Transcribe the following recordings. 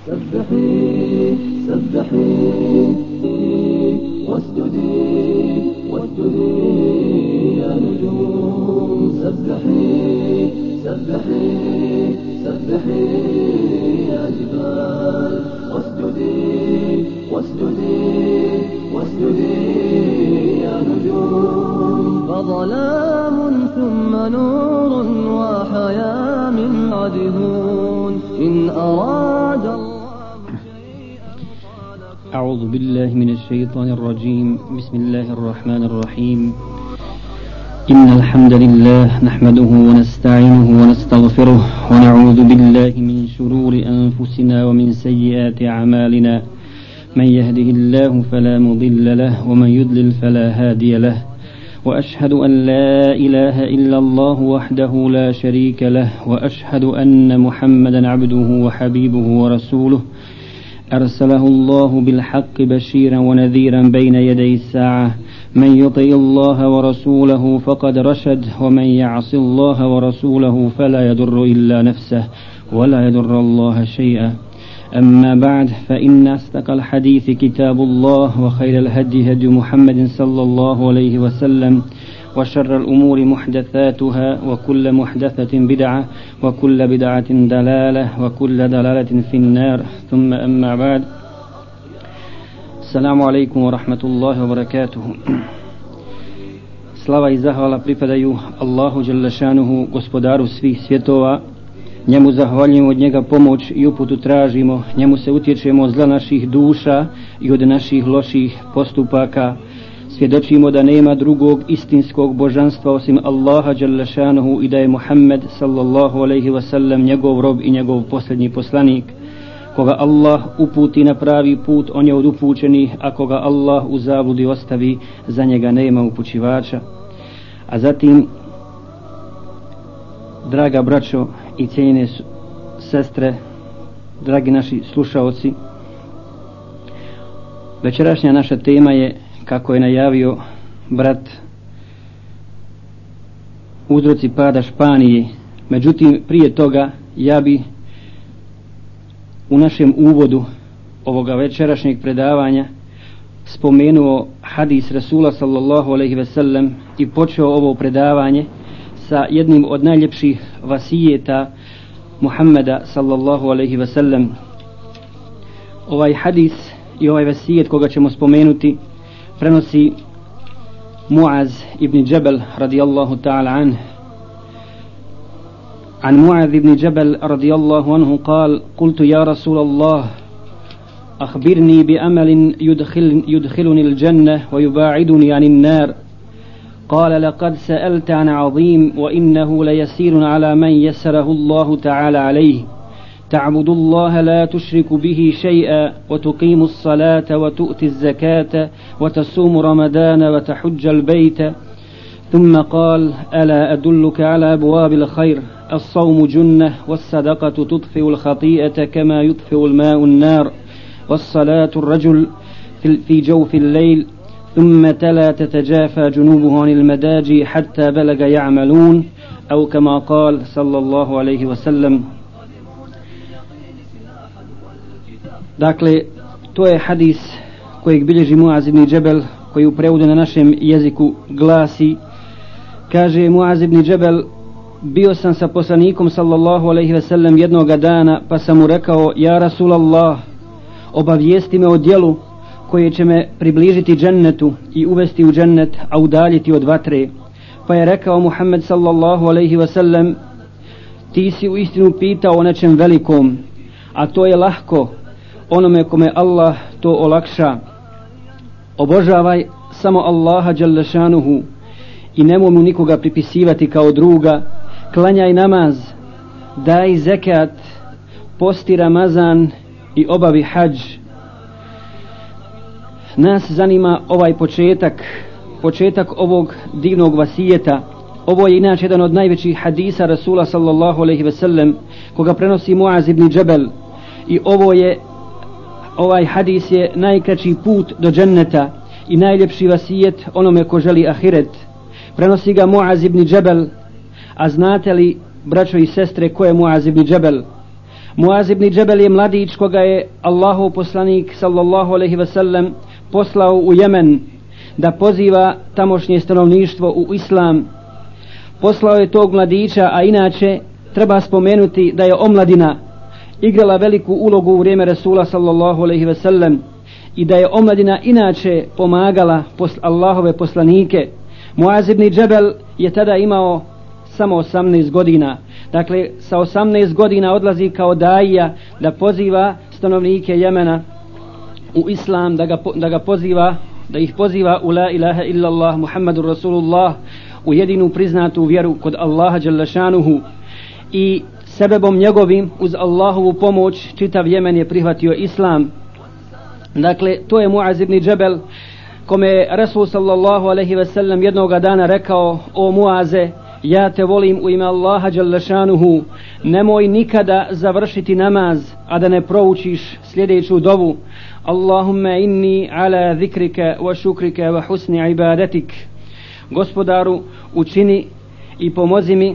سبحي سبحي واسجدي واسجدي يا نجوم سبحي سبحي سبحي يا جبال واسجدي واسجدي واسجدي يا نجوم فظلام ثم نور وحياة من بعدهون إن أراد الله أعوذ بالله من الشيطان الرجيم. بسم الله الرحمن الرحيم. إن الحمد لله نحمده ونستعينه ونستغفره ونعوذ بالله من شرور أنفسنا ومن سيئات أعمالنا. من يهده الله فلا مضل له ومن يضلل فلا هادي له. وأشهد أن لا إله إلا الله وحده لا شريك له وأشهد أن محمدا عبده وحبيبه ورسوله أرسله الله بالحق بشيرا ونذيرا بين يدي الساعة. من يطع الله ورسوله فقد رشد ومن يعص الله ورسوله فلا يضر إلا نفسه ولا يضر الله شيئا. أما بعد فإن أصدق الحديث كتاب الله وخير الهدي هدي محمد صلى الله عليه وسلم وشر الأمور محدثاتها وكل محدثة بدعة وكل بدعة دلالة وكل دلالة في النار. ثم أما بعد. Assalamu alaikum wa rahmatullahi wa barakatuhu. Slava i zahvala pripadaju Allahu dželle šanuhu, gospodaru svih svjetova. Njemu zahvaljujemo, od njega pomoć i uputu tražimo, njemu se utječemo od zla naših duša i od naših loših postupaka. Svjedočimo da nema drugog istinskog božanstva osim Allaha dželle šanuhu i da je Muhammed sallallahu alejhi ve sellem njegov rob i njegov posljednji poslanik. Koga Allah uputi na pravi put, on je od upućenih, a koga Allah u zabludi ostavi, za njega nema upućivača. A zatim, draga braćo i cijenjene sestre, dragi naši slušaoci, večerašnja naša tema je, kako je najavio brat, uzroci pada Španije. Međutim, prije toga ja bi u našem uvodu ovoga večerašnjeg predavanja spomenuo hadis Rasula sallallahu alejhi ve sellem i počeo ovo predavanje sa jednim od najljepših vasijeta Muhammeda sallallahu alejhi ve sellem. Ovaj hadis i ovaj vasijet koga ćemo spomenuti prenosi Muaz ibn Jabal radijallahu ta'ala anhu. عن معاذ بن جبل رضي الله عنه قال: قلت يا رسول الله أخبرني بأمل يدخلني الجنة ويباعدني عن النار. قال: لقد سألت عن عظيم وإنه ليسير على من يسره الله تعالى عليه. تعبد الله لا تشرك به شيئا وتقيم الصلاة وتؤتي الزكاة وتصوم رمضان وتحج البيت. ثم قال: ألا أدلك على أبواب الخير؟ الصوم جنة والصدقة تطفئ الخطيئة كما يطفئ الماء النار والصلاة الرجل في جوف الليل. ثم تلا: تتجافى جنوبه عن المداجي حتى بلغ يعملون، أو كما قال صلى الله عليه وسلم. Dakle, to je hadis kojeg bilježi Muaz ibn Jabal, koji u prevodu na našem jeziku glasi, kaže Muaz ibn Jabal: bio sam sa poslanikom sallallahu alejhi ve sellem jednoga dana, pa sam mu rekao: ja Rasulallah, obavijesti me o djelu koje će me približiti džennetu i uvesti u džennet, a udaljiti od vatre. Pa je rekao Muhammed sallallahu alejhi ve sellem: ti si u istinu pitao o nečem velikom, a to je lahko onome kome Allah to olakša. Obožavaj samo Allaha dželle šanuhu i nemoj mu nikoga pripisivati kao druga. Klanjaj namaz, daj zekat, posti Ramazan i obavi hadž. Nas zanima ovaj početak ovog divnog vasijeta. Ovo je inače jedan od najvećih hadisa Rasula sallallahu alejhi ve sellem, koga prenosi Muaz ibn Jabal, i ovaj hadis je najkraći put do dženneta i najljepši vasijet onome ko želi ahiret. Prenosi ga Muaz ibn Jabal. A znate li, braćo i sestre, ko je Muaz ibn Jabal? Muaz ibn Džebel je mladić koga je Allahov poslanik sallallahu alejhi ve sellem poslao u Jemen da poziva tamošnje stanovništvo u islam. Poslao je tog mladića, a inače treba spomenuti da je omladina igrala veliku ulogu u vrijeme Resula sallallahu alejhi ve sellem i da je omladina inače pomagala Allahove poslanike. Muaz ibn Džebel je tada imao samo 18 godina. Dakle, sa 18 godina odlazi kao daija da poziva stanovnike Jemena u islam, da ih poziva u la ilaha illallah Muhammadur Rasulullah, u jedinu priznatu vjeru kod Allaha dželle šanuhu. I sebebom njegovim, uz Allahovu pomoć, čitav Jemen je prihvatio islam. Dakle, to je Muaz ibn Džebel kome je Rasul sallallahu alejhi ve sellem jednoga dana rekao: o Muaze, ja te volim u ime Allaha dželle šanuhu, nemoj nikada završiti namaz a da ne proučiš sljedeću dovu: Allahumma inni ala zikrika wa šukrika wa husni ibadatik. Gospodaru, učini i pomozi mi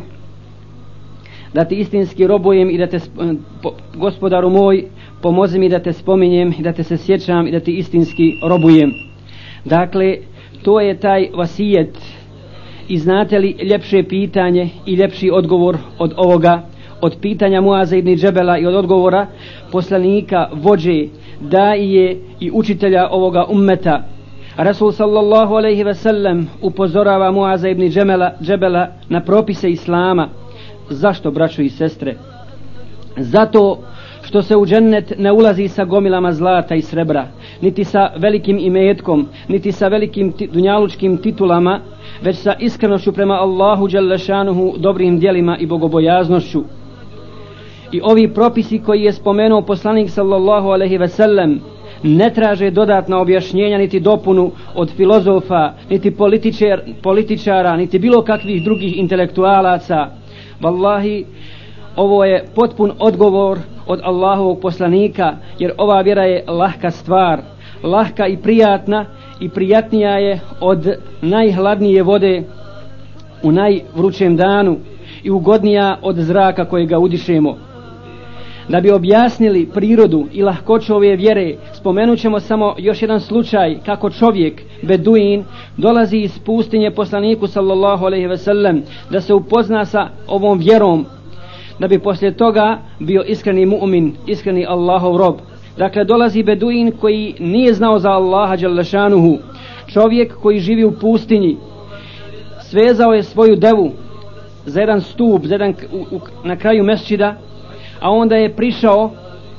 da ti istinski robujem i da te Gospodaru moj, pomozi mi da te spominjem i da te se sjećam i da ti istinski robujem. Dakle, to je taj vasijet. I znate li ljepše pitanje i ljepši odgovor od ovoga, od pitanja Muaza ibn Džebela i od odgovora poslanika, vođe, daije i učitelja ovoga ummeta? Rasul sallallahu alejhi ve sellem upozorava Muaza ibn Džebela na propise islama. Zašto, braćo i sestre? Zato što se u džennet ne ulazi sa gomilama zlata i srebra, niti sa velikim imetkom, niti sa velikim dunjalučkim titulama, već sa iskrenošću prema Allahu dželle šanuhu, dobrim djelima i bogobojaznošću. I ovi propisi koji je spomenuo poslanik sallallahu alejhi ve sellem ne traže dodatna objašnjenja niti dopunu od filozofa, niti političara, niti bilo kakvih drugih intelektualaca. Wallahi, ovo je potpun odgovor od Allahovog poslanika, jer ova vjera je lahka stvar, lahka i prijatna, i prijatnija je od najhladnije vode u najvrućem danu i ugodnija od zraka kojega udišemo. Da bi objasnili prirodu i lahkoću ove vjere, spomenut ćemo samo još jedan slučaj kako čovjek, beduin, dolazi iz pustinje poslaniku sallallahu alejhi ve sellem da se upozna sa ovom vjerom, da bi poslije toga bio iskreni mu'min, iskreni Allahov rob. Dakle, dolazi beduin koji nije znao za Allaha dželle šanuhu, čovjek koji živi u pustinji, svezao je svoju devu za jedan stup, na kraju mesdžida, a onda je prišao.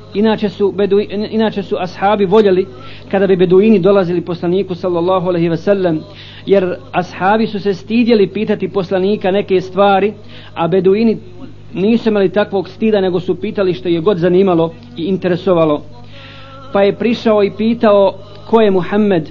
Inače su ashabi voljeli kada bi beduini dolazili poslaniku sallallahu alejhi ve sellem, jer ashabi su se stidjeli pitati poslanika neke stvari, a beduini nisu imali takvog stida, nego su pitali što je god zanimalo i interesovalo. Pa je prišao i pitao: ko je Muhammed?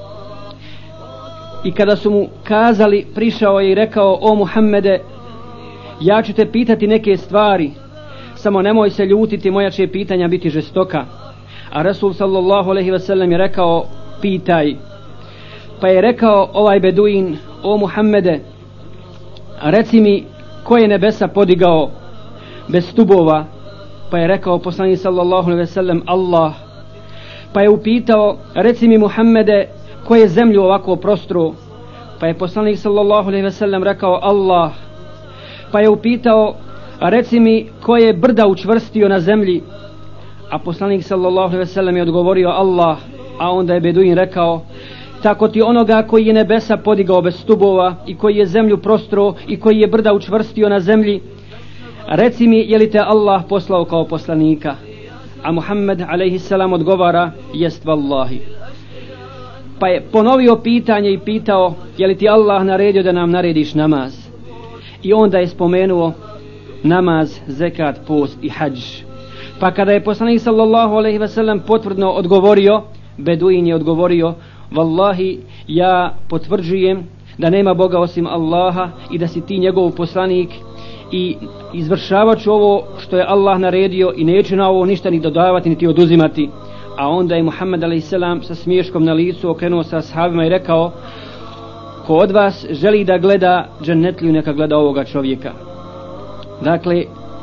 I kada su mu kazali, prišao je i rekao: o Muhammede, ja ću te pitati neke stvari, samo nemoj se ljutiti, moja će pitanja biti žestoka. A Rasul sallallahu alejhi ve sellem je rekao: pitaj. Pa je rekao ovaj beduin: o Muhammede, reci mi, ko je nebesa podigao bez stubova? Pa je rekao poslanik sallallahu alejhi ve sellem: Allah. Pa je upitao: reci mi Muhammede, ko je zemlju ovako prostro? Pa je poslanik sallallahu alejhi ve sellem rekao: Allah. Pa je upitao: reci mi, ko je brda učvrstio na zemlji? A poslanik sallallahu alejhi ve sellem je odgovorio: Allah. A onda je beduin rekao: tako ti onoga koji je nebesa podigao bez stubova i koji je zemlju prostro i koji je brda učvrstio na zemlji, reci mi, je li te Allah poslao kao poslanika? A Muhammed alejhi selam odgovara: jest vallahi. Pa je ponovio pitanje i pitao: je li ti Allah naredio da nam narediš namaz? I onda je spomenuo namaz, zekat, post i hadž. Pa kada je poslanik sallallahu alejhi ve sellem potvrdno odgovorio, beduin je odgovorio: vallahi, ja potvrđujem da nema Boga osim Allaha i da si ti njegov poslanik, i izvršavat ću ovo što je Allah naredio i neću na ovo ništa ni dodavati niti oduzimati. A onda je Muhammed a.s. sa smiješkom na licu okrenuo sa ashabima i rekao: ko od vas želi da gleda džennetliju, neka gleda ovoga čovjeka. Dakle,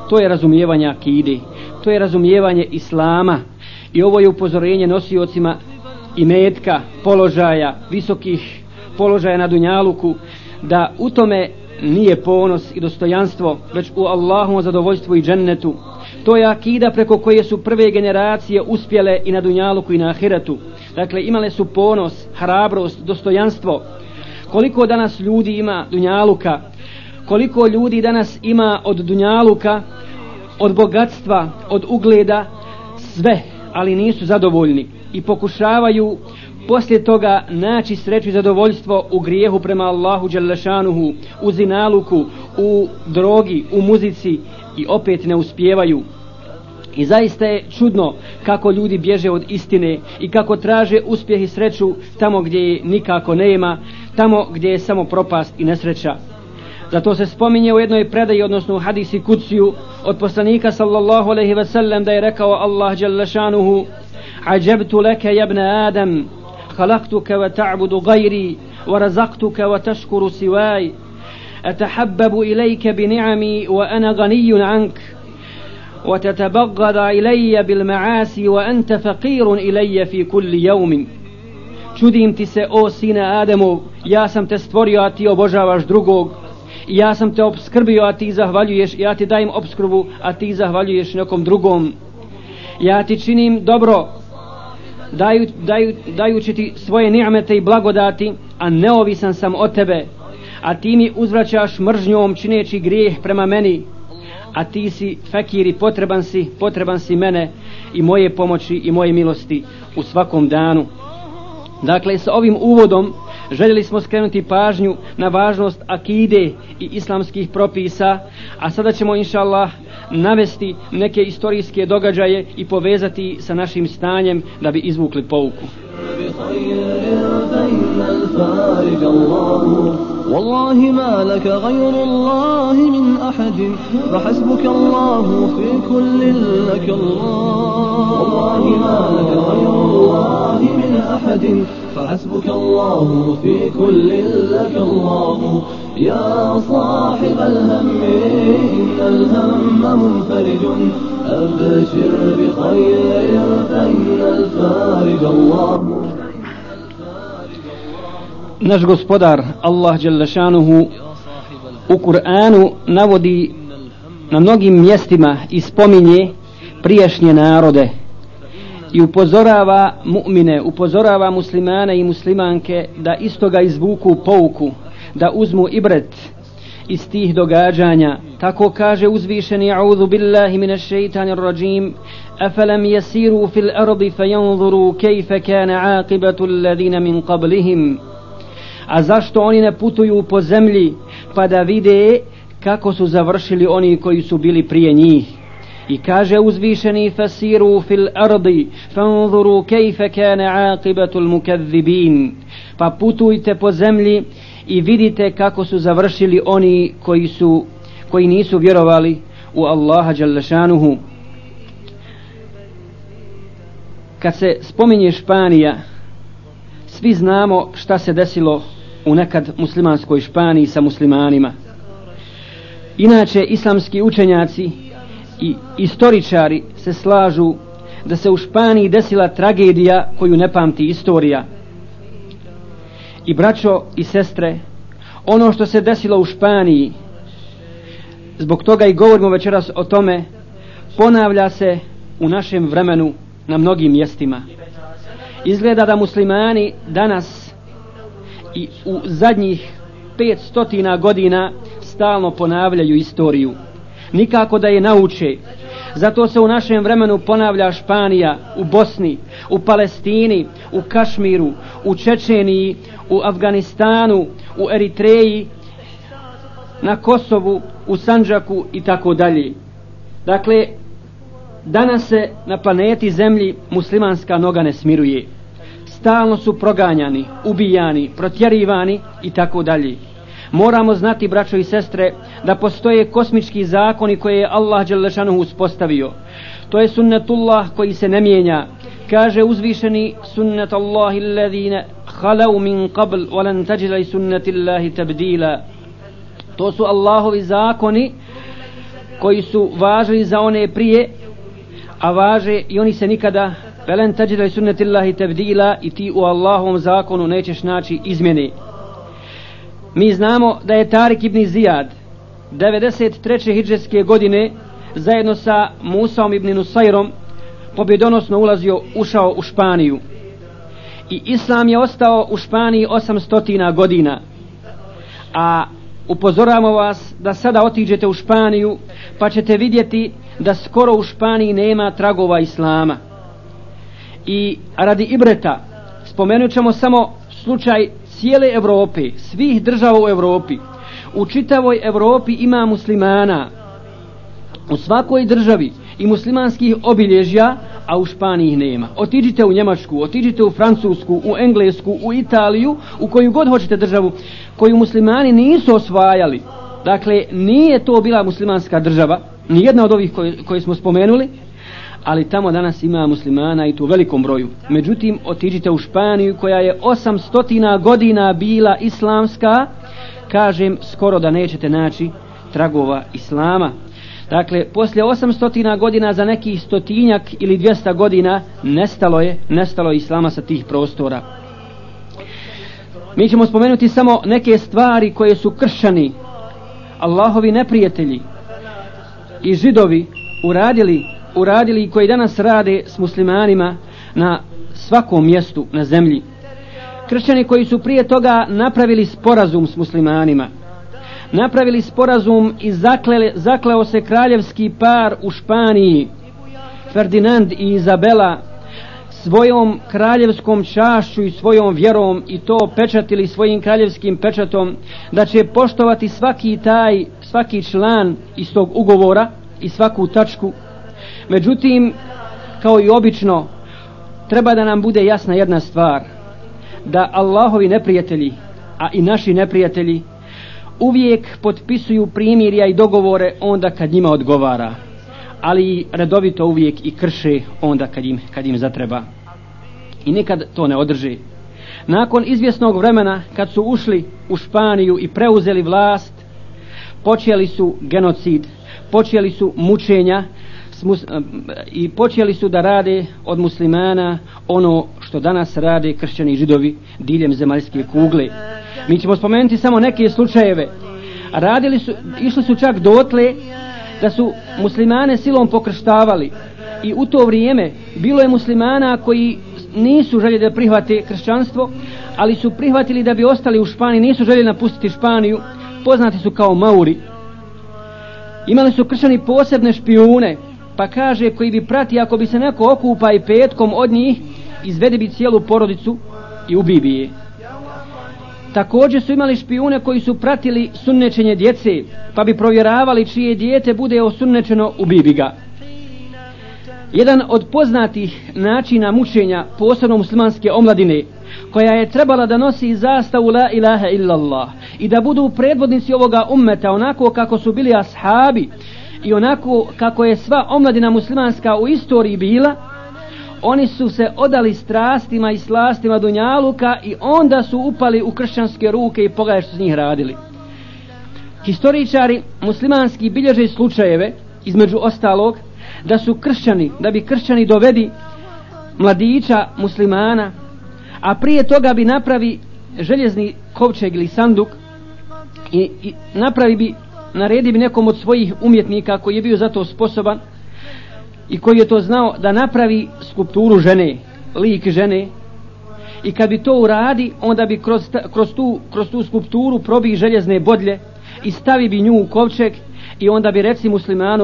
To je razumijevanje akide, to je razumijevanje islama i ovo je upozorenje nosiocima imetka, položaja, visokih položaja na dunjaluku, da u tome nije ponos i dostojanstvo, već u Allahovom zadovoljstvu i džennetu. To je akida preko koje su prve generacije uspjele i na dunjaluku i na ahiretu. Dakle, imale su ponos, hrabrost, dostojanstvo. Koliko danas ljudi ima dunjaluka, koliko ljudi danas ima od dunjaluka, od bogatstva, od ugleda, sve, ali nisu zadovoljni i pokušavaju poslije toga naći sreću i zadovoljstvo u grijehu prema Allahu dželešanuhu, u zinaluku, u drogi, u muzici i opet ne uspijevaju. I zaista je čudno kako ljudi bježe od istine i kako traže uspjeh i sreću tamo gdje je nikako nema, tamo gdje je samo propast i nesreća. Zato se spominje u jednoj predaji, odnosno u hadisi kudsiju od poslanika sallallahu alejhi ve sellem, da je rekao Allah dželle šanuhu: "Ajabtu laka ya ibn Adam, khalaqtuka wa ta'budu ghayri wa razaqtuka wa tashkuru siwai, atahabbabu ilayka bi ni'ami wa ana ghaniyun ank, wa tatabaghada ilayya bil ma'asi wa anta faqirun ilayya fi kulli yawmin." Čudim ti se, o sine Ademov, ja sam te stvorio, a ti obožavaš drugog. Ja sam te opskrbio, a ti zahvaljuješ, ja ti dajem opskrbu, a ti zahvaljuješ nekom drugom. Ja ti činim dobro, dajući ti svoje ni'mete i blagodati, a neovisan sam od tebe. A ti mi uzvraćaš mržnjom čineći grijeh prema meni. A ti si fakir i potreban si mene i moje pomoći i moje milosti u svakom danu. Dakle, sa ovim uvodom željeli smo skrenuti pažnju na važnost akide i islamskih propisa, a sada ćemo inša Allah navesti neke istorijske događaje i povezati sa našim stanjem da bi izvukli pouku. والله ما لك غير الله من أحد فحسبك الله في كل لك الله والله ما لك غير الله من أحد فحسبك الله في كل لك الله يا صاحب الهم إن الهم منفرج أبشر بخير فإن الفارج الله. Naš gospodar Allah dželle šanuhu u Kur'anu navodi na mnogim mjestima i spominje prijašnje narode i upozorava mu'mine, upozorava muslimane i muslimanke da istoga izvuku pouku, da uzmu ibret iz tih događanja. Tako kaže uzvišeni: "A'udhu billahi minash shaitanir rajim, afalam yasiru fil ardi fayanzuru kayfa kana 'aqibatu alladhina min qablihim." A zašto oni ne putuju po zemlji pa da vide kako su završili oni koji su bili prije njih? I kaže uzvišeni: "Fasiru fil ardi fanzuru kayfa kana 'aqibatu al-mukaththibin." Pa putujte po zemlji i vidite kako su završili oni koji nisu vjerovali u Allaha dželle šanuhu. Kad se spominje Španija, svi znamo šta se desilo u nekad muslimanskoj Španiji sa muslimanima. Inače, islamski učenjaci i istoričari se slažu da se u Španiji desila tragedija koju ne pamti istorija. I braćo i sestre, ono što se desilo u Španiji, zbog toga i govorimo večeras o tome, ponavlja se u našem vremenu na mnogim mjestima. Izgleda da muslimani danas i u zadnjih 500 godina stalno ponavljaju istoriju. Nikako da je nauče. Zato se u našem vremenu ponavlja Španija u Bosni, u Palestini, u Kašmiru, u Čečeniji, u Afganistanu, u Eritreji, na Kosovu, u Sandžaku i tako dalje. Dakle, danas se na planeti Zemlji muslimanska noga ne smiruje. Stalno su proganjani, ubijani, protjerivani i tako dalje. Moramo znati, braćo i sestre, da postoje kosmički zakoni koje je Allah dželle šanuhu uspostavio. To je sunnetullah koji se ne mijenja. Kaže uzvišeni: "Sunnatullahi alladhina khalu min qabl wa lan tajida li sunnatillahi tabdila." To su Allahovi zakoni koji su važili za one prije, a važe i oni se nikada velen tađida li sunnetillahi tebdila, i ti u Allahovom zakonu nećeš naći izmjene. Mi znamo da je Tarik ibn Zijad 93. hidžetske godine zajedno sa Musaom ibn Nusajrom pobjedonosno ušao u Španiju. I Islam je ostao u Španiji 800 godina. A upozoravamo vas da sada otiđete u Španiju pa ćete vidjeti da skoro u Španiji nema tragova Islama. I radi ibreta spomenut ćemo samo slučaj cijele Europe, svih država u Europi. U čitavoj Europi ima muslimana, u svakoj državi i muslimanskih obilježja, a u Španiji nema. Otiđite u Njemačku, otiđite u Francusku, u Englesku, u Italiju, u koju god hoćete državu koju muslimani nisu osvajali. Dakle, nije to bila muslimanska država, nijedna od ovih koje smo spomenuli, ali tamo danas ima muslimana i to u velikom broju. Međutim, otiđite u Španiju koja je 800 godina bila islamska, kažem, skoro da nećete naći tragova Islama. Dakle, poslije 800 godina za nekih 100 ili 200 godina nestalo je Islama sa tih prostora. Mi ćemo spomenuti samo neke stvari koje su kršćani, Allahovi neprijatelji i Židovi uradili i koji danas rade s muslimanima na svakom mjestu na zemlji. Kršćani koji su prije toga napravili sporazum s muslimanima, napravili sporazum i zakleo se kraljevski par u Španiji, Ferdinand i Izabela, svojom kraljevskom čašću i svojom vjerom, i to pečatili svojim kraljevskim pečatom, da će poštovati svaki član iz tog ugovora i svaku tačku. Međutim, kao i obično, treba da nam bude jasna jedna stvar, da Allahovi neprijatelji, a i naši neprijatelji, uvijek potpisuju primirja i dogovore onda kad njima odgovara, ali redovito uvijek i krše onda kad im zatreba. I nikad to ne održe. Nakon izvjesnog vremena, kad su ušli u Španiju i preuzeli vlast, počeli su genocid, počeli su mučenja i počeli su da rade od muslimana ono što danas rade kršćani i Židovi diljem zemaljske kugle. Mi ćemo spomenuti samo neke slučajeve. Išli su čak dotle da su muslimane silom pokrštavali, i u to vrijeme bilo je muslimana koji nisu željeli da prihvate kršćanstvo, ali su prihvatili da bi ostali u Španiji, nisu željeli napustiti Španiju, poznati su kao Mauri. Imali su kršćani posebne špijune, pa kaže, koji bi prati ako bi se neko okupa i petkom od njih, izvede bi cijelu porodicu i ubi bi je. Također su imali špijune koji su pratili sunnečenje djece, pa bi provjeravali čije dijete bude osunnečeno, ubi bi ga. Jedan od poznatih načina mučenja, posebno muslimanske omladine, koja je trebala da nosi zastavu la ilaha illallah i da budu predvodnici ovoga ummeta onako kako su bili ashabi i onako kako je sva omladina muslimanska u istoriji bila, oni su se odali strastima i slastima dunjaluka i onda su upali u kršćanske ruke i pogledaj što su njih radili. Historičari muslimanski bilježe slučajeve, između ostalog, da bi kršćani dovedi mladića muslimana, a prije toga bi napravi željezni kovčeg ili sanduk i naredi bi nekom od svojih umjetnika koji je bio za to sposoban i koji je to znao, da napravi skulpturu žene, lik žene, i kad bi to uradi, onda bi kroz tu skulpturu probi željezne bodlje i stavi bi nju u kovčeg, i onda bi reci muslimanu,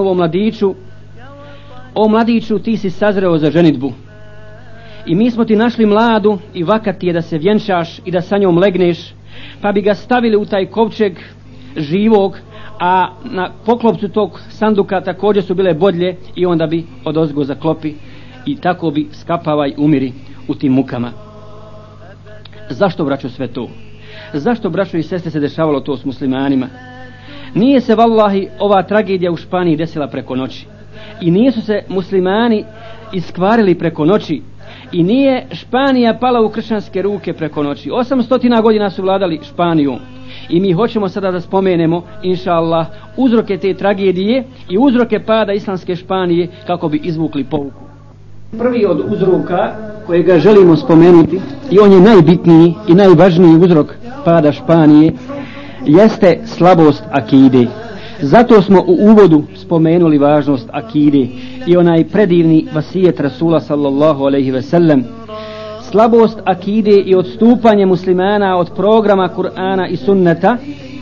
o mladiću, ti si sazreo za ženidbu i mi smo ti našli mladu i vakat ti je da se vjenčaš i da sa njom legneš, pa bi ga stavili u taj kovčeg živog, a na poklopcu tog sanduka također su bile bodlje, i onda bi odozgo zaklopi i tako bi skapavaj umiri u tim mukama. Zašto, braćo, sve to? Zašto, braćo i sestre, se dešavalo to s muslimanima? Nije se vallahi ova tragedija u Španiji desila preko noći, i nisu se muslimani iskvarili preko noći, i nije Španija pala u kršćanske ruke preko noći. 800 godina su vladali Španijom I mi hoćemo sada da spomenemo, inša Allah, uzroke te tragedije i uzroke pada Islamske Španije kako bi izvukli pouku. Prvi od uzroka kojega želimo spomenuti, i on je najbitniji i najvažniji uzrok pada Španije, jeste slabost akide. Zato smo u uvodu spomenuli važnost akide i onaj predivni vasijet Rasula sallallahu alejhi ve sellem. Slabost akide i odstupanje muslimana od programa Kur'ana i sunneta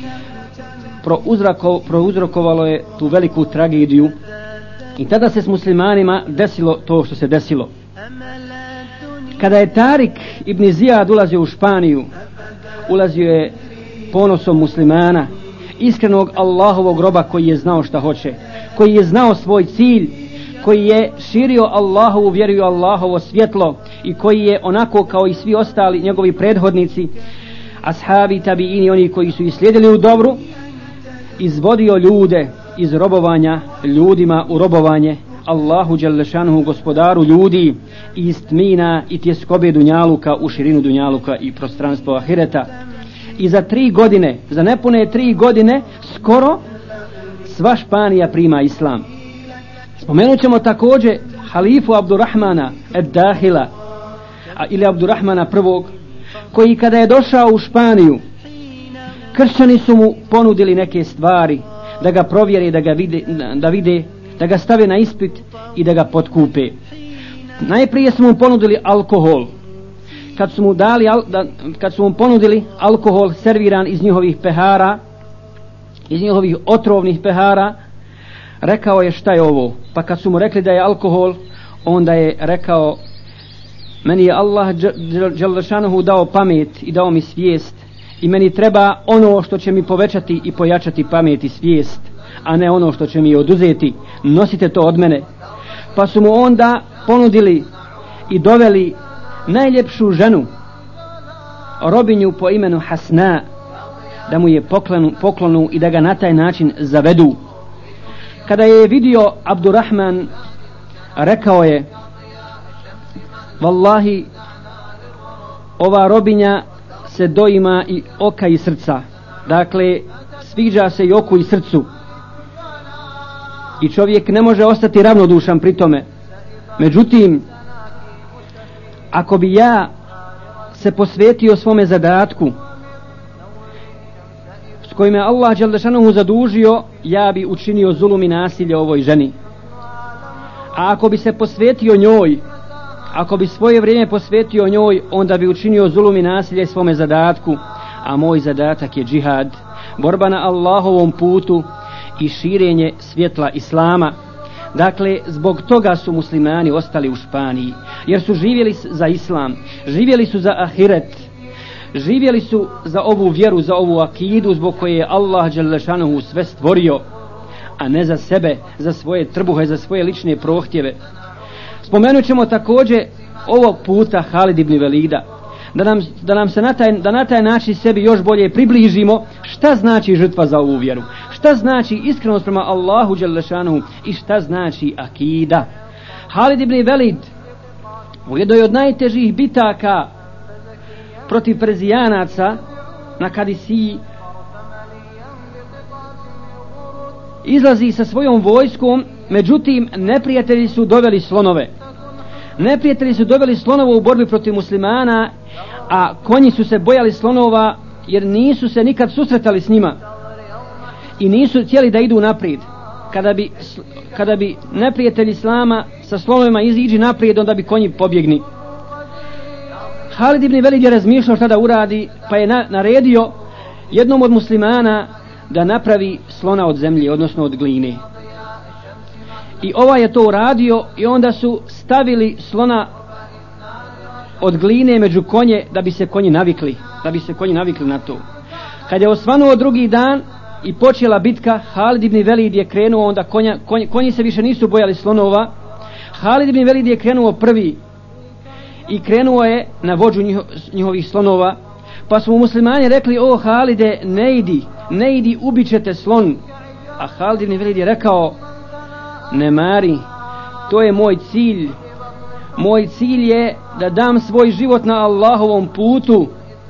prouzrokovalo je tu veliku tragediju i tada se s muslimanima desilo to što se desilo. Kada je Tarik ibn Zijad ulazio u Španiju, ulazio je ponosom muslimana, iskrenog Allahovog roba koji je znao šta hoće, koji je znao svoj cilj, koji je širio Allahovu vjeru i Allahovo svjetlo i koji je onako kao i svi ostali njegovi prethodnici, ashabi, tabiini, oni koji su islijedili u dobru, izvodio ljude iz robovanja ljudima u robovanje Allahu dželešanuhu, gospodaru ljudi, iz tmina i tjeskobe dunjaluka u širinu dunjaluka i prostranstvo ahireta. I za 3 godine, za nepune 3 godine, skoro sva Španija prima islam. Spomenut ćemo također halifu Abdurrahmana ed-Dahila ili Abdurrahmana I, koji kada je došao u Španiju, kršćani su mu ponudili neke stvari da ga provjere, da vide, da ga stave na ispit i da ga potkupe. Najprije su mu ponudili alkohol. Kad su mu ponudili alkohol serviran iz njihovih pehara, iz njihovih otrovnih pehara, rekao je šta je ovo? Pa kad su mu rekli da je alkohol, onda je rekao: meni je Allah dželešanuhu dao pamet i dao mi svijest i meni treba ono što će mi povećati i pojačati pamet i svijest, a ne ono što će mi oduzeti. Nosite to od mene. Pa su mu onda ponudili i doveli najljepšu ženu, robinju po imenu Hasna, da mu je poklonu i da ga na taj način zavedu. Kada je vidio Abdurrahman, rekao je: vallahi, ova robinja se doima i oka i srca. Dakle, sviđa se i oku i srcu. I čovjek ne može ostati ravnodušan pri tome. Međutim, ako bi ja se posvetio svome zadatku s kojim je Allah dželešanuhu zadužio, ja bi učinio zulum i nasilje ovoj ženi. A ako bi se posvetio njoj, ako bi svoje vrijeme posvetio njoj, onda bi učinio zulum i nasilje svome zadatku. A moj zadatak je džihad, borba na Allahovom putu i širenje svjetla Islama. Dakle, zbog toga su muslimani ostali u Španiji, jer su živjeli za Islam, živjeli su za ahiret, živjeli su za ovu vjeru, za ovu akidu zbog koje je Allah dželešanuhu sve stvorio, a ne za sebe, za svoje trbuhe, za svoje lične prohtjeve. Spomenut ćemo također ovog puta Halid ibn Velida, da nam se na taj način sebi još bolje približimo šta znači žrtva za ovu vjeru, šta znači iskrenost prema Allahu dželešanuhu i šta znači akida. Halid ibn Velid u jednoj od najtežih bitaka protiv Perzijanaca na Kadisiji izlazi sa svojom vojskom, međutim neprijatelji su doveli slonove. Neprijatelji su doveli slonova u borbi protiv muslimana, a konji su se bojali slonova jer nisu se nikad susretali s njima i nisu htjeli da idu naprijed. Kada bi neprijatelji Islama sa slonovima iziđi naprijed, onda bi konji pobjegni. Halid ibn Velid je razmišljao šta da uradi, pa je naredio jednom od muslimana da napravi slona od zemlje, odnosno od gline. I ovaj je to uradio i onda su stavili slona od gline među konje da bi se konji navikli, na to. Kad je osvanuo drugi dan i počela bitka, Halid ibn Velid je krenuo, onda konji se više nisu bojali slonova. Halid ibn Velid je krenuo prvi i krenuo je na vođu njihovih slonova, pa su mu muslimani rekli: o Halide, ne idi, ubit ćete slon. A Halid ibn Velid je rekao: ne mari, to je moj cilj. Moj cilj je da dam svoj život na Allahovom putu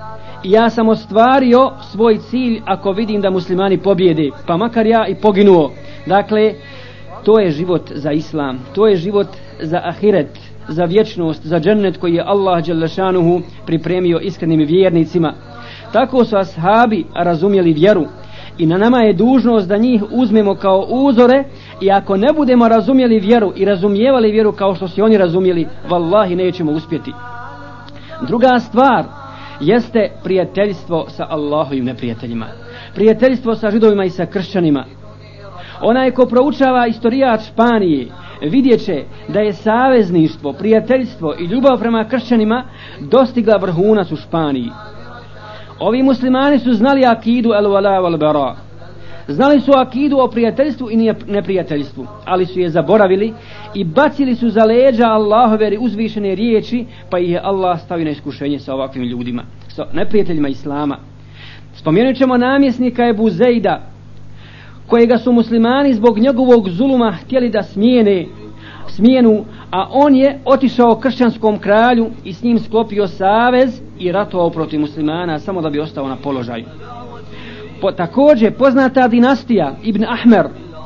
ja sam ostvario svoj cilj ako vidim da muslimani pobjede, pa makar ja i poginuo. Dakle, to je život za islam, to je život za ahiret, za vječnost, za džennet koji je Allah dželle šanuhu pripremio iskrenim vjernicima. Tako su ashabi razumjeli vjeru i na nama je dužnost da njih uzmemo kao uzore, i ako ne budemo razumjeli vjeru i razumijevali vjeru kao što su oni razumjeli, vallahi nećemo uspjeti. Druga stvar jeste prijateljstvo sa Allahovim neprijateljima, prijateljstvo sa Židovima i sa kršćanima. Onaj ko proučava istorijat Španije vidjet će da je savezništvo, prijateljstvo i ljubav prema kršćanima dostigla vrhunac u Španiji. Ovi muslimani su znali akidu al-wala wal-bara, znali su akidu o prijateljstvu i neprijateljstvu, ali su je zaboravili i bacili su za leđa Allahove uzvišene riječi, pa ih je Allah stavio na iskušenje sa ovakvim ljudima, sa neprijateljima islama. Spomenut ćemo namjesnika Ebu Zejda, kojega su muslimani zbog njegovog zuluma htjeli da smijenu, a on je otišao kršćanskom kralju i s njim sklopio savez i ratovao protiv muslimana samo da bi ostao na položaju. Također poznata dinastija Ibn Ahmer,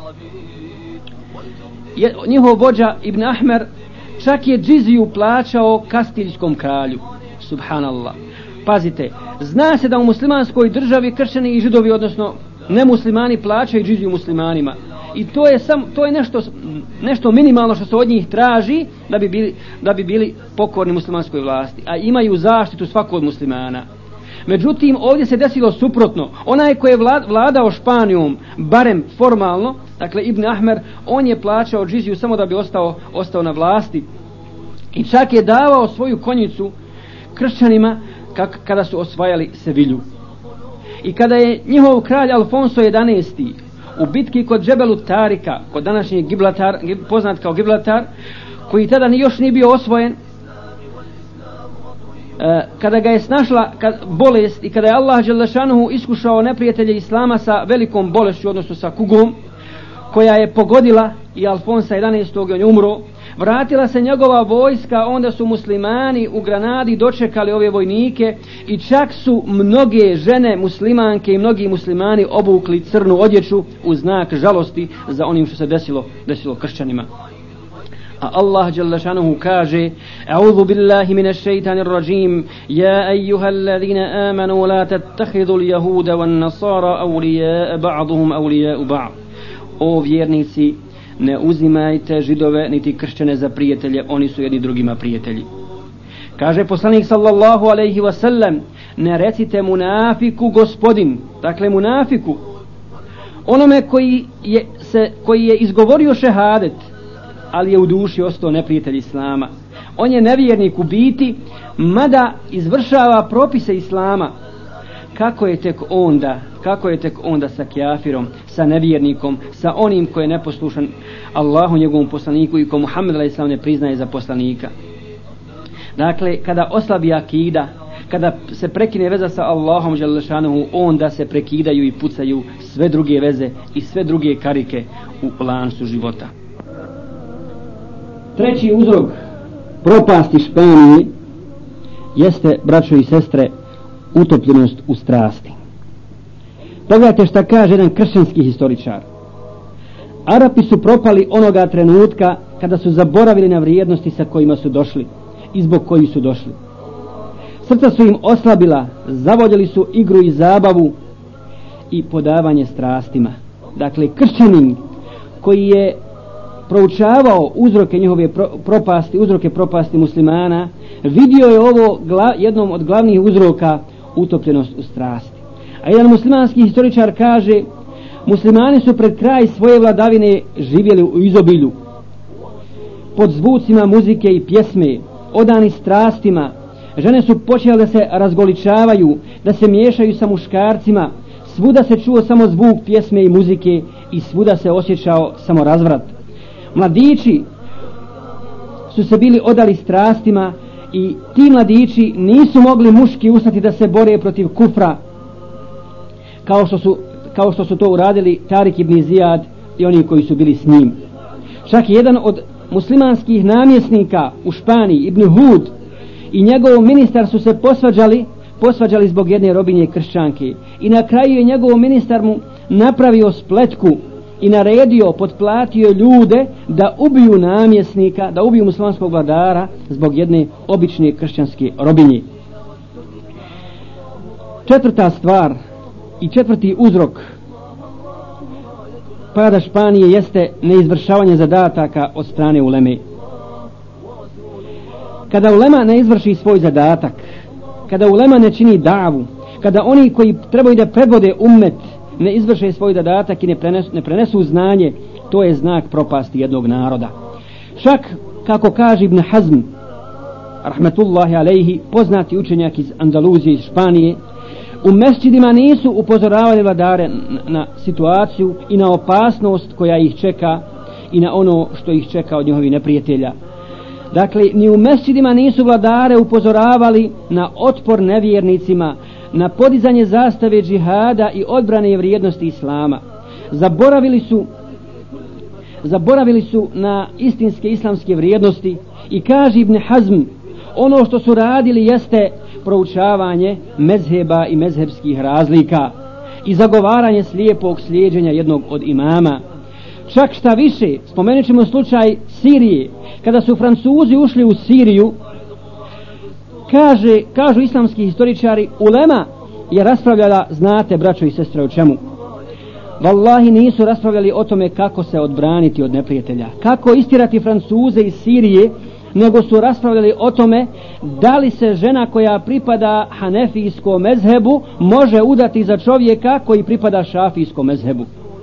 njihov vođa Ibn Ahmer čak je džiziju plaćao kastiljskom kralju. Subhanallah. Pazite, zna se da u muslimanskoj državi kršćani i židovi, odnosno nemuslimani, plaćaju džiziju muslimanima, i to je nešto minimalno što se od njih traži da bi bili pokorni muslimanskoj vlasti, a imaju zaštitu svakog muslimana. Međutim, ovdje se desilo suprotno. Onaj koji je vladao Španijom, barem formalno, dakle Ibn Ahmer, on je plaćao džiziju samo da bi ostao na vlasti, i čak je davao svoju konjicu kršćanima kada su osvajali Sevilju. I kada je njihov kralj Alfonso 11. u bitki kod Džebelu Tarika, kod današnjeg Gibraltar, poznat kao Gibraltar, koji tada još nije bio osvojen, kada ga je snašla bolest i kada je Allah dželle šanuhu iskušao neprijatelje islama sa velikom bolešću, odnosno sa kugom koja je pogodila i Alfonsa 11. on je umro, vratila se njegova vojska, onda su muslimani u Granadi dočekali ove vojnike i čak su mnoge žene muslimanke i mnogi muslimani obukli crnu odjeću u znak žalosti za onim što se desilo kršćanima. A Allah dželle šanuhu kaže: "A'udhu billahi minash shaitanir rajim, ya ayyuhalladhina amanu la tattakhidul yahuda wan nasara awliya ba'dhum awliya ba'd." O vjernici, ne uzimajte židove niti kršćane za prijatelje, oni su jedni drugima prijatelji. Kaže poslanik sallallahu alejhi ve sellem: "Ne recite munafiku gospodin", dakle munafiku, onome koji je izgovorio šehadet, ali je u duši ostao neprijatelj islama. On je nevjernik u biti, mada izvršava propise islama. Kako je tek onda sa kjafirom, sa nevjernikom, sa onim koji je neposlušan Allahu njegovom poslaniku i ko Muhammed a.s. ne priznaje za poslanika. Dakle, kada oslabi akida, kada se prekine veza sa Allahom dželle šanuhu, onda se prekidaju i pucaju sve druge veze i sve druge karike u lancu života. Treći uzrok propasti Španije jeste, braćo i sestre, utopljenost u strasti. Pogledajte šta kaže jedan kršćanski historičar. Arapi su propali onoga trenutka kada su zaboravili na vrijednosti sa kojima su došli i zbog kojih su došli. Srca su im oslabila, zavoljeli su igru i zabavu i podavanje strastima. Dakle, kršćanin koji je proučavao uzroke njihove propasti, uzroke propasti muslimana, vidio je ovo jednom od glavnih uzroka utopljenost u strasti. A jedan muslimanski historičar kaže: muslimani su pred kraj svoje vladavine živjeli u izobilju, pod zvucima muzike i pjesme, odani strastima. Žene su počele da se razgoličavaju, da se miješaju sa muškarcima, svuda se čuo samo zvuk pjesme i muzike i svuda se osjećao samo razvrat. Mladići su se bili odali strastima i ti mladići nisu mogli muški ustati da se bore protiv kufra kao što su to uradili Tarik ibn Zijad i oni koji su bili s njim. Čak jedan od muslimanskih namjesnika u Španiji, Ibn Hud, i njegov ministar su se posvađali posvađali zbog jedne robinje kršćanke i na kraju je njegov ministar mu napravio spletku i naredio, potplatio ljude da ubiju namjesnika, da ubiju muslimanskog vladara zbog jedne obične kršćanske robinje. Četvrta stvar i četvrti uzrok pada Španije jeste neizvršavanje zadataka od strane uleme. Kada ulema ne izvrši svoj zadatak, kada ulema ne čini davu, kada oni koji trebaju da predvode ummet ne izvrše svoj zadatak i ne prenesu znanje, to je znak propasti jednog naroda. Čak, kako kaže Ibn Hazm, rahmetullahi alejhi, poznati učenjak iz Andaluzije, iz Španije, u mesdžidima nisu upozoravali vladare na situaciju i na opasnost koja ih čeka i na ono što ih čeka od njihovih neprijatelja. Dakle, ni u mesdžidima nisu vladare upozoravali na otpor nevjernicima, na podizanje zastave džihada i odbrane vrijednosti islama. Zaboravili su na istinske islamske vrijednosti i kaže Ibn Hazm, ono što su radili jeste proučavanje mezheba i mezhebskih razlika i zagovaranje slijepog slijeđenja jednog od imama. Čak šta više, spomenut ćemo slučaj Sirije. Kada su Francuzi ušli u Siriju, kažu islamski historičari, ulema je raspravljala, znate braćo i sestre o čemu? Wallahi nisu raspravljali o tome kako se odbraniti od neprijatelja, kako istirati Francuze iz Sirije, nego su raspravljali o tome da li se žena koja pripada hanefijskom mezhebu može udati za čovjeka koji pripada šafijskom mezhebu.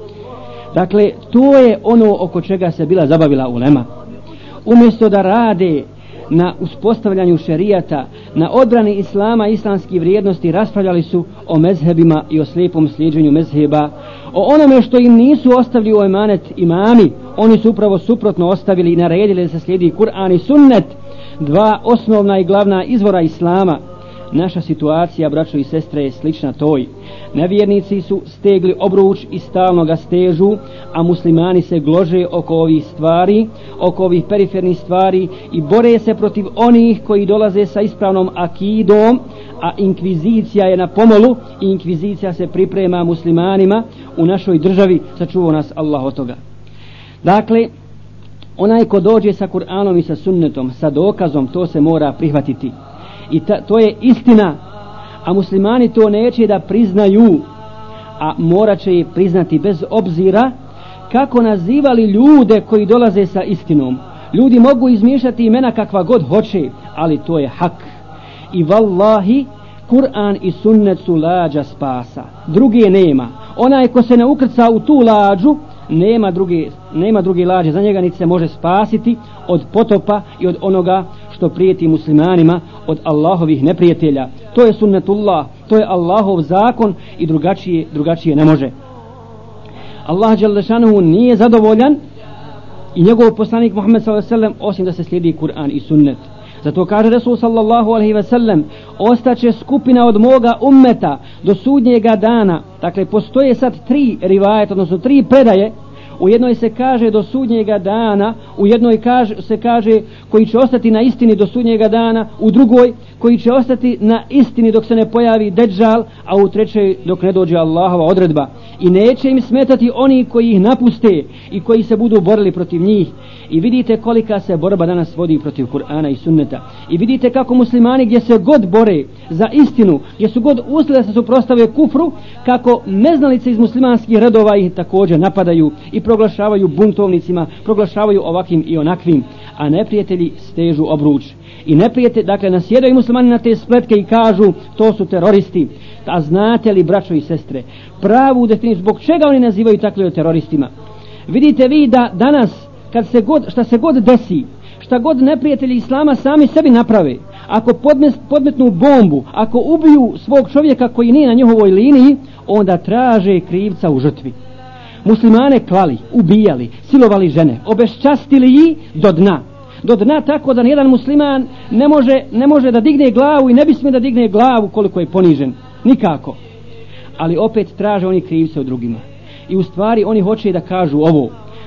Dakle, to je ono oko čega se bila zabavila ulema. Umjesto da rade na uspostavljanju šerijata, na odbrani islama i islamskih vrijednosti, raspravljali su o mezhebima i o slijepom slijeđenju mezheba, o onome što im nisu ostavili u emanet imami. Oni su upravo suprotno ostavili i naredili da se slijedi Kur'an i sunnet, dva osnovna i glavna izvora islama. Naša situacija, braćo i sestre, je slična toj. Nevjernici su stegli obruč i stalno ga stežu, a muslimani se glože oko ovih stvari, oko ovih perifernih stvari i bore se protiv onih koji dolaze sa ispravnom akidom, a inkvizicija je na pomolu i inkvizicija se priprema muslimanima u našoj državi, sačuvao nas Allah od toga. Dakle, onaj ko dođe sa Kur'anom i sa sunnetom, sa dokazom, to se mora prihvatiti. I to je istina, a muslimani to neće da priznaju, a morat će je priznati bez obzira kako nazivali ljude koji dolaze sa istinom. Ljudi mogu izmišljati imena kakva god hoće, ali to je hak. I vallahi, Kur'an i sunnet su lađa spasa, druge nema. Onaj ko se ne ukrca u tu lađu, nema druge lađe za njega, niti se može spasiti od potopa i od onoga što prijeti muslimanima od Allahovih neprijatelja. To je sunnetullah, to je Allahov zakon i drugačije ne može. Allah dželle šanehu nije zadovoljan i njegov poslanik Muhammed sallallahu alejhi ve sellem osim da se slijedi Kur'an i sunnet. Zato kaže Resul sallallahu alejhi ve sellem, ostaće skupina od moga ummeta do sudnjega dana. Dakle, postoje sad 3 rivajeta, odnosno 3 predaje. U jednoj se kaže do sudnjega dana, u jednoj se kaže koji će ostati na istini do sudnjega dana, u drugoj koji će ostati na istini dok se ne pojavi Deđal, a u trećoj dok ne dođe Allahova odredba. I neće im smetati oni koji ih napuste i koji se budu borili protiv njih. I vidite kolika se borba danas vodi protiv Kur'ana i sunneta. I vidite kako muslimani gdje se god bore za istinu, gdje su god uspjeli da se suprotstave kufru, kako neznalice iz muslimanskih redova ih također napadaju i proglašavaju buntovnicima, proglašavaju ovakvim i onakvim, a neprijatelji stežu obruč. I neprijatelji, dakle, nasjedaju muslimani na te spletke i kažu to su teroristi. A znate li, braćo i sestre, pravu definiciju zbog čega oni nazivaju takve teroristima? Vidite vi da danas šta se god desi, šta god neprijatelji islama sami sebi naprave, ako podmetnu bombu, ako ubiju svog čovjeka koji nije na njihovoj liniji, onda traže krivca u žrtvi. Muslimane klali, ubijali, silovali žene, obeščastili ih do dna tako da nijedan musliman ne može da digne glavu i ne bi smio da digne glavu koliko je ponižen, nikako. Ali opet traže oni krivce u drugima. I u stvari oni hoće da kažu ovo: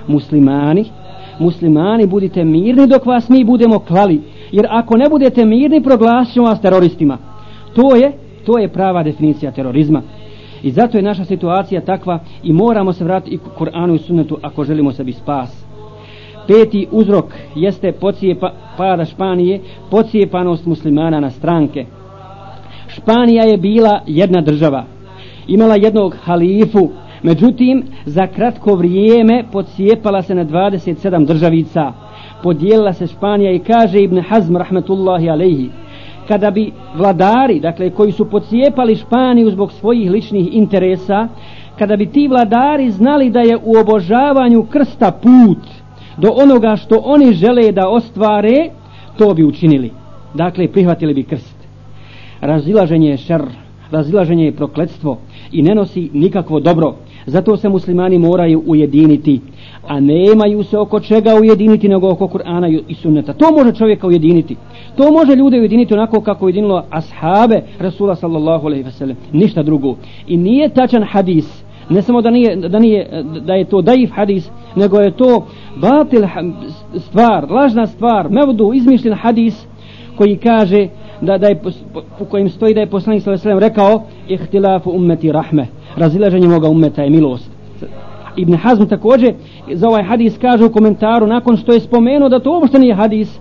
muslimani budite mirni dok vas mi budemo klali, jer ako ne budete mirni proglasit ćemo vas teroristima. To je prava definicija terorizma. I zato je naša situacija takva i moramo se vratiti i Kur'anu i sunnetu ako želimo sebi spas. Peti uzrok jeste pada Španije, podcijepanost muslimana na stranke. Španija je bila jedna država, imala jednog halifu, međutim za kratko vrijeme podcijepala se na 27 državica. Podijelila se Španija i kaže Ibn Hazm rahmetullahi alejhi, kada bi vladari, dakle koji su podcijepali Španiju zbog svojih ličnih interesa, kada bi ti vladari znali da je u obožavanju krsta put do onoga što oni žele da ostvare, to bi učinili. Dakle, prihvatili bi krst. Razilaženje je šer, razilaženje je prokletstvo i ne nosi nikakvo dobro. Zato se muslimani moraju ujediniti, a nemaju se oko čega ujediniti nego oko Kur'ana i sunneta. To može čovjeka ujediniti. To može ljude ujediniti onako kako ujedinilo ashabe Rasula sallallahu alejhi ve sellem. Ništa drugo. I nije tačan hadis, ne samo da je to daif hadis, nego je to batil stvar, lažna stvar, mevdu, izmišljen hadis koji kaže u kojem stoji da je poslanik sallallahu alejhi ve sellem rekao: ihtilafu ummeti rahme, razilaženje moga ummeta je milost. Ibn Hazm također za ovaj hadis kaže u komentaru, nakon što je spomenuo da to uopšte nije hadis,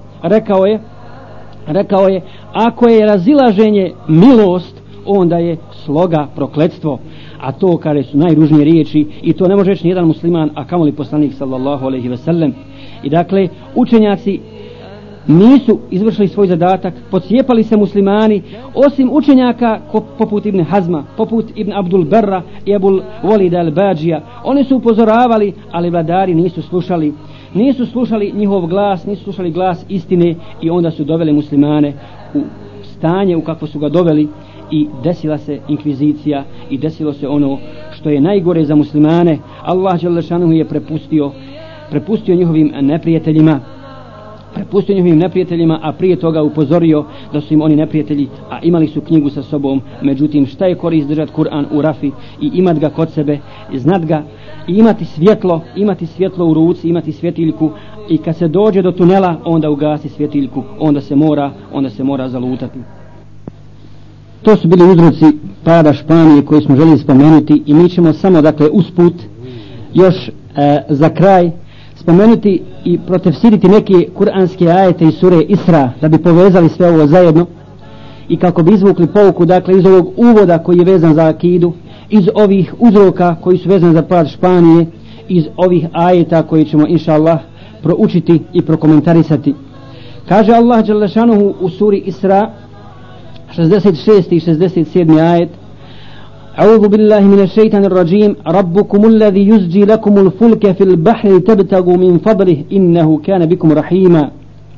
rekao je ako je razilaženje milost, onda je sloga prokletstvo. A to kaže su najružnije riječi i to ne može reći nijedan musliman, a kamoli poslanik sallallahu alejhi ve sellem. I dakle učenjaci nisu izvršili svoj zadatak, podcijepali se muslimani, osim učenjaka poput Ibn Hazma, poput Ibn Abdul Berra i Ebul Walida al-Bajija. Oni su upozoravali, ali vladari nisu slušali njihov glas, nisu slušali glas istine i onda su doveli muslimane u stanje u kakvo su ga doveli i desila se inkvizicija i desilo se ono što je najgore za muslimane. Allah dželle šanuhu je prepustio njihovim neprijateljima, a prije toga upozorio da su im oni neprijatelji, a imali su knjigu sa sobom. Međutim, šta je korist držati Kur'an u rafi i imati ga kod sebe, znat ga i imati svjetlo u ruci, imati svjetiljku, i kad se dođe do tunela onda ugasi svjetiljku, onda se mora zalutati. To su bili uzroci pada Španije koji smo željeli spomenuti i mi ćemo samo dakle usput još za kraj spomenuti i protefsiriti neke kuranske ajete iz sure Isra da bi povezali sve ovo zajedno i kako bi izvukli pouku dakle iz ovog uvoda koji je vezan za akidu, iz ovih uzroka koji su vezani za pad Španije, iz ovih ajeta koji ćemo inša Allah proučiti i prokomentarisati. Kaže Allah dželle šanuhu u suri Isra 66. i 67. ajet: أعوذ بالله من الشيطان الرجيم ربكم الذي يزجي لكم الفلك في البحر تبتغوا من فضله إنه كان بكم رحيما.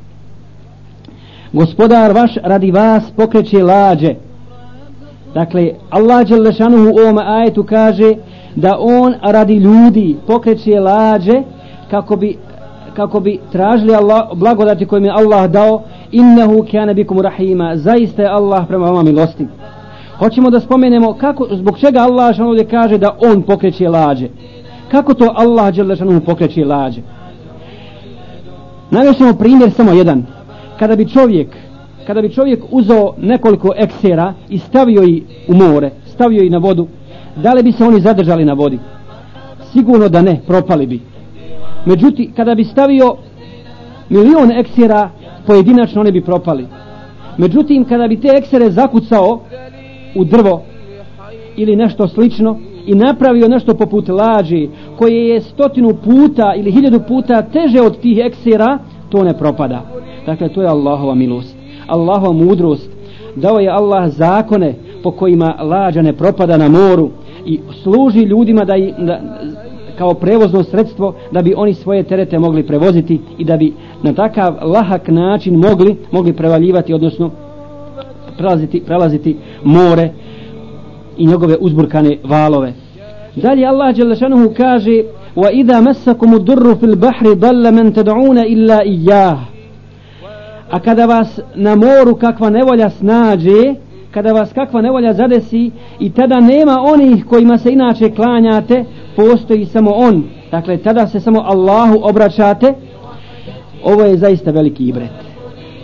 Gospodar vaš radi vas pokreće lađe. Dakle, Allah dželle šanuhu u ovom ajetu kaže da on radi ljudi pokreće lađe kako bi tražili blagodati koje mi Allah dao. Innehu kana bikum rahima, zaista je Allah prema vama milostiv. Hoćemo da spomenemo zbog čega Allah dželle ovdje kaže da on pokreće lađe. Kako to Allah dželle šanuhu pokreće lađe? Navešemo primjer samo jedan. Kada bi čovjek uzeo nekoliko eksera i stavio ih u more, stavio ih na vodu, da li bi se oni zadržali na vodi? Sigurno da ne, propali bi. Međutim, kada bi stavio 1.000.000 eksera pojedinačno, oni bi propali. Međutim, kada bi te eksere zakucao u drvo ili nešto slično i napravio nešto poput lađe koje je 100 puta ili 1000 puta teže od tih eksera, to ne propada. Dakle, to je Allahova milost, Allahova mudrost. Dao je Allah zakone po kojima lađa ne propada na moru i služi ljudima kao prevozno sredstvo da bi oni svoje terete mogli prevoziti i da bi na takav lahak način mogli prevaljivati, odnosno prelaziti more i njegove uzburkane valove. Dalje Allah dželle šanuhu kaže: wa idha massakum ad-durru fil bahri dalla man tad'una illa iyyah. A kada vas na moru kakva nevolja snađe, kada vas kakva nevolja zadesi, i tada nema onih kojima se inače klanjate, postoji samo on. Dakle, tada se samo Allahu obraćate. Ovo je zaista veliki ibret.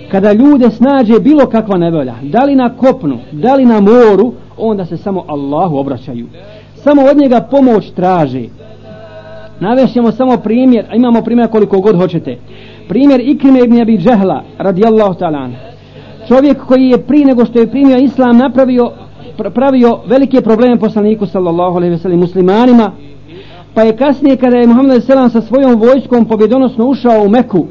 kada ljude snađe bilo kakva nevolja, da li na kopnu, da li na moru, onda se samo Allahu obraćaju. Samo od njega pomoć traže. Navešćemo samo primjer, a imamo primjer koliko god hoćete. Primjer Ikrime ibn Abi Džehla, radijallahu ta'ala. Čovjek koji je prije nego što je primio islam pravio velike probleme poslaniku sallallahu alejhi ve sellem, muslimanima, pa je kasnije kada je Muhammed selam sa svojom vojskom pobjedonosno ušao u Meku,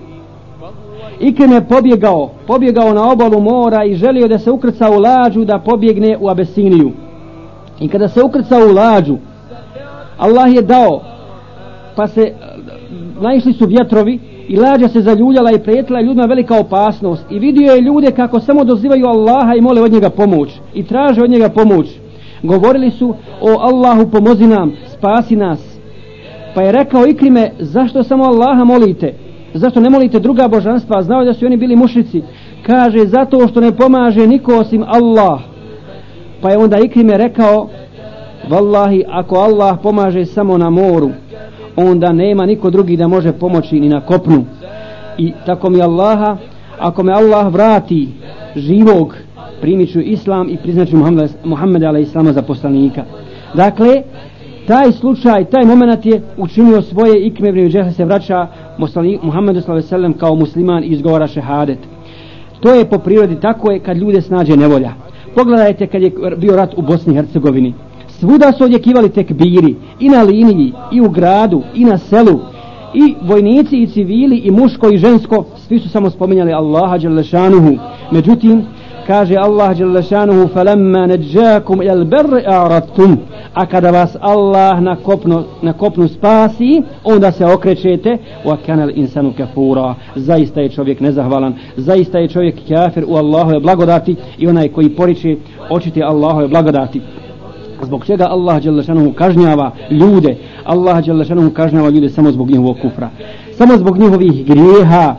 Ikrime pobjegao na obalu mora i želio da se ukrca u lađu da pobjegne u Abesiniju. I kada se ukrcao u lađu, Allah je dao, pa se naišli su vjetrovi i lađa se zaljuljala i prijetila ljudima velika opasnost, i vidio je ljude kako samo dozivaju Allaha i mole od njega pomoć i traže od njega pomoć. Govorili su: o Allahu, pomozi nam, spasi nas. Pa je rekao Ikrime: zašto samo Allaha molite? Zašto ne molite druga božanstva? Znao da su oni bili mušrici. Kaže: zato što ne pomaže niko osim Allah. Pa je onda Ikrime rekao: vallahi, ako Allah pomaže samo na moru, onda nema niko drugi da može pomoći ni na kopnu. I tako mi Allaha, ako me Allah vrati živog, primit ću islam i priznat ću Muhammeda alejhiselama za poslanika. Dakle, taj slučaj, taj moment je učinio svoje. Ikrime ibn Abi Džehl se vraća Muhammedu sallallahu alejhi ve sellem kao musliman i izgovara šehadet. To je po prirodi, tako je kad ljude snađe nevolja. Pogledajte kad je bio rat u Bosni i Hercegovini. Svuda su odjekivali tekbiri, i na liniji, i u gradu, i na selu, i vojnici, i civili, i muško, i žensko, svi su samo spominjali Allaha dželle šanuhu. Međutim, kaže Allah dželle šanuhu: falamma najjakum ilal barri a'radtum. A kada vas Allah na kopnu spasi, onda se okrećete. Wa kana al-insanu kafura. Zaista je čovjek nezahvalan, zaista je čovjek kafir u Allahove blagodati i onaj koji poriče očiti Allahove blagodati. Zbog čega Allah dželle šanuhu kažnjava ljude? Allah dželle šanuhu kažnjava ljude samo zbog njihovog kufra, samo zbog njihovih grijeha,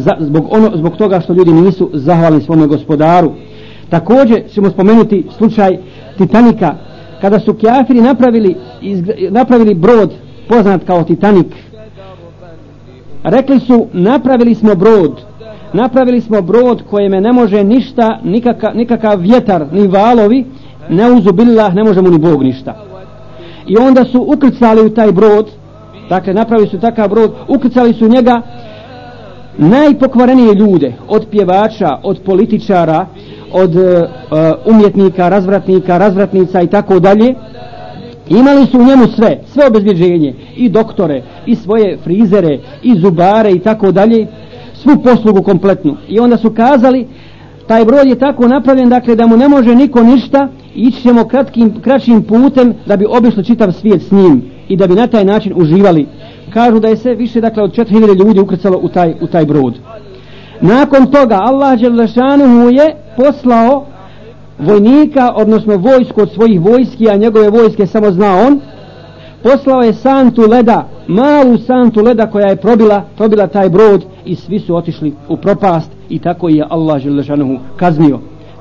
zbog toga što ljudi nisu zahvalni svome gospodaru. Također ćemo spomenuti slučaj Titanika, kada su kafiri napravili brod poznat kao Titanik. Rekli su: napravili smo brod kojeme ne može ništa, nikakav vjetar ni valovi, neuzu billah, ne može mu ni Bog ništa. I onda su ukrcali u taj brod, dakle napravili su takav brod, ukrcali su njega najpokvarenije ljude, od pjevača, od političara, od umjetnika, razvratnica i tako dalje. Imali su u njemu sve obezbjeđenje, i doktore, i svoje frizere, i zubare i tako dalje, svu poslugu kompletnu. I onda su kazali: taj brod je tako napravljen, dakle, da mu ne može niko ništa, ići ćemo kraćim putem da bi obišli čitav svijet s njim i da bi na taj način uživali. Kažu da je sve više, dakle, od 4000 ljudi ukrcalo u taj brod. Nakon toga Allah dželle šanuhu je poslao vojnika, odnosno vojsku od svojih vojski, a njegove vojske samo zna on. Poslao je santu leda, malu santu leda koja je probila taj brod, i svi su otišli u propast. I tako je Allah dželle šanuhu kaznio.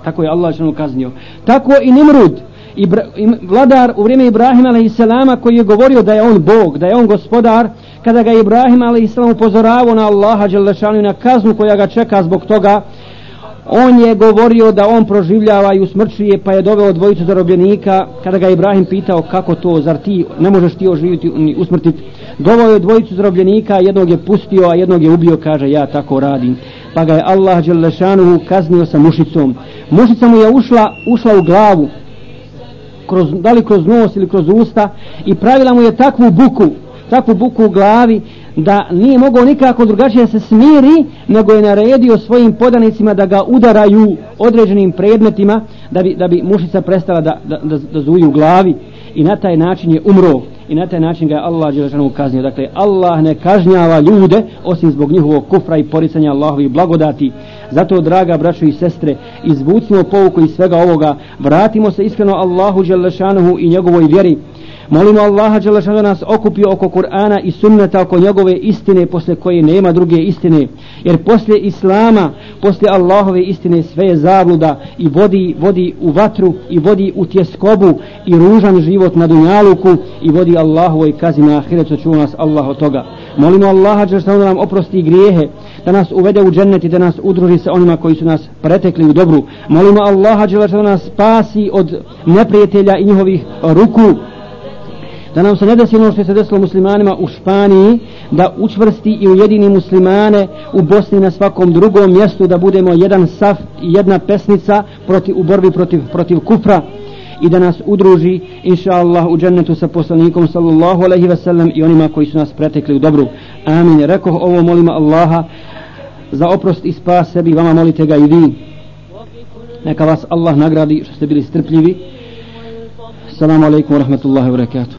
Tako i Nimrud, vladar u vrijeme Ibrahima alejselama, koji je govorio da je on Bog, da je on gospodar, kada ga Ibrahim alejselam upozoravao na Allaha dželle šanuhu, na kaznu koja ga čeka zbog toga, on je govorio da on proživljava i usmrćuje, pa je doveo dvojicu zarobljenika. Kada ga Ibrahim pitao: kako to, zar ti ne možeš ti oživiti ni usmrtiti? Doveo je dvojicu zarobljenika, jednog je pustio, a jednog je ubio. Kaže: ja tako radim. Pa ga je Allah dželle šanuhu kaznio sa mušicom. Mušica mu je ušla u glavu, da li kroz nos ili kroz usta, i pravila mu je takvu buku u glavi da nije mogao nikako drugačije se smiri, nego je naredio svojim podanicima da ga udaraju određenim predmetima da bi mušica prestala da zuji u glavi, i na taj način je umro, i na taj način ga je Allah dželle šanuhu kaznio. Dakle, Allah ne kažnjava ljude osim zbog njihovog kufra i poricanja Allahovih blagodati. Zato, draga braćo i sestre, izvucimo pouku iz svega ovoga, vratimo se iskreno Allahu dželle šanuhu i njegovoj vjeri. Molimo Allaha dželle šanuhu da nas okupi oko Kur'ana i sunneta, oko njegove istine, posle koje nema druge istine. Jer poslije Islama, poslije Allahove istine, sve je zabluda i vodi u vatru, i vodi u tjeskobu i ružan život na dunjaluku, i vodi Allahovoj kazni na ahiretu. Čuva nas Allah od toga. Molimo Allaha da nam oprosti grijehe, da nas uvede u džennet i da nas udruži sa onima koji su nas pretekli u dobru. Molimo Allaha da nas spasi od neprijatelja i njihovih ruku, da nam se ne desi ono što se desilo muslimanima u Španiji, da učvrsti i ujedini muslimane u Bosni i na svakom drugom mjestu, da budemo jedan saf i jedna pesnica u borbi protiv kufra, i da nas udruži inša Allah u džennetu sa poslanikom sallallahu alaihi ve sellem i onima koji su nas pretekli u dobru. Amin. Rekoh ovo, molimo Allaha za oprost i spas sebi, vama molite ga i vi. Neka vas Allah nagradi što ste bili strpljivi. Assalamu alaikum wa rahmatullahi wa barakatuh.